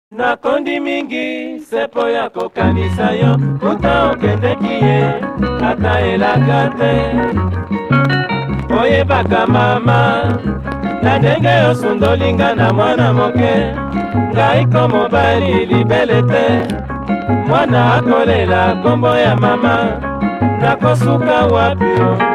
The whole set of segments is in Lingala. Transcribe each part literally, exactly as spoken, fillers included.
Nakondi mingi sepo ya kokanisa yo uta okendeki ye ata elaka te oyebaka mama na ndenge osundolinga na mwana moke ngai ko mobali libele te mwana akolela kombo ya mama nakosuka wapi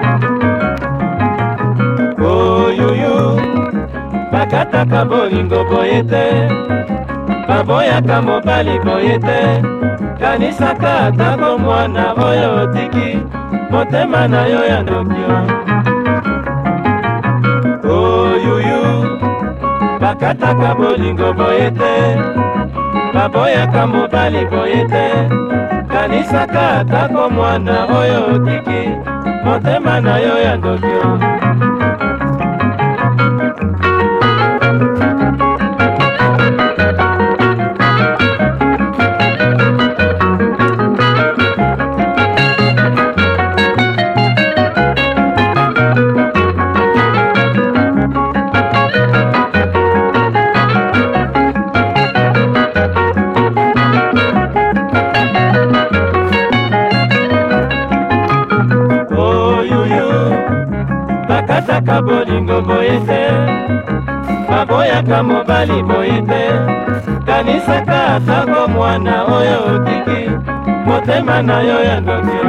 oyuyu bakataka bolingo boye te baboyaka mobali boye te kanisaka atako mwana oyo otiki motema na yo ya ndokio oyuyu bakataka bolingo boye te baboyaka mobali boye te kanisaka atako mwana oyo otiki motema na yo ya ndokio bakataka bolingo boye te baboyaka mobali boye te kanisaka atako mwana oyo otiki motema na yo ya ndokio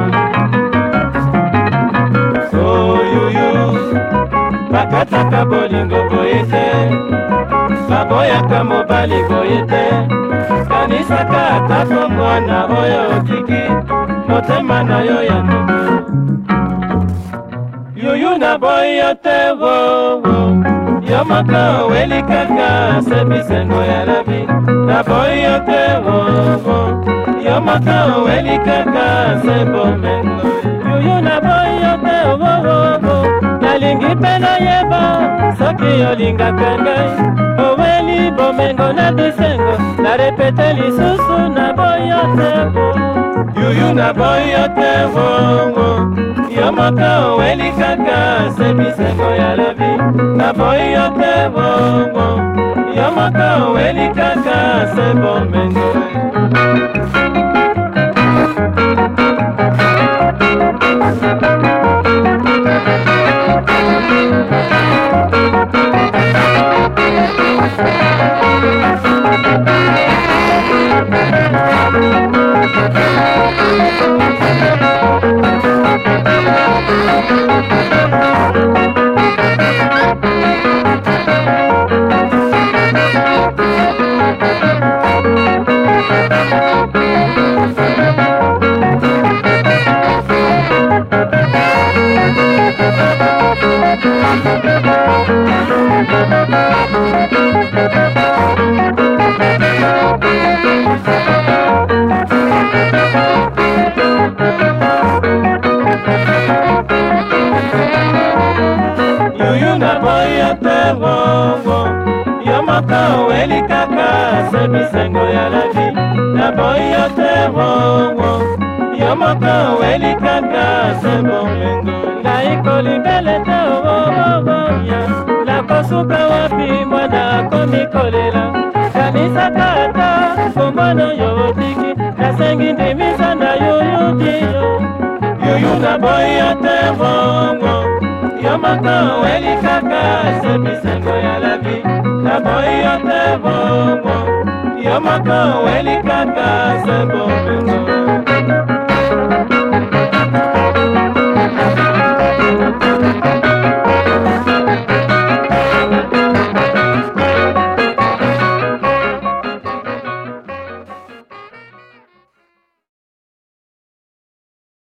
oyuyu bakataka bolingo boye te baboyaka mobali boye te kanisaka atako mwana oyo otiki motema na yo ya ndokio yuyu na boyo te wo wo yo moko weli kaka se bisengo ya la vie na boyo te wo wo yo moko weli kaka se bomengo yuyu na boyo te wo wo wo nalingi pe na yeba soki olingaka ngai oweli bomengo na bisengo na repete lisusu na boyo te wo yuyu na boyo te wo wo yo moko weli kaka se bisengo ya la vie na boyo te bongo yo moko weli kaka se bomengo yuyu na boyo te wongo yo moko weli kaka se bisengo ya la vie na boyo te wongo yo moko weli kaka se bomengo ngai kolibele te owowoya nakosuka wapi mwana komikolela kanisaka ata kombono yo otiki nasengi ndimisa na yuyu diyo yuyu na boyo te wongo yo moko weli kaka se bisengo ya la vie na boyo te bongo yo moko weli kaka se bomengo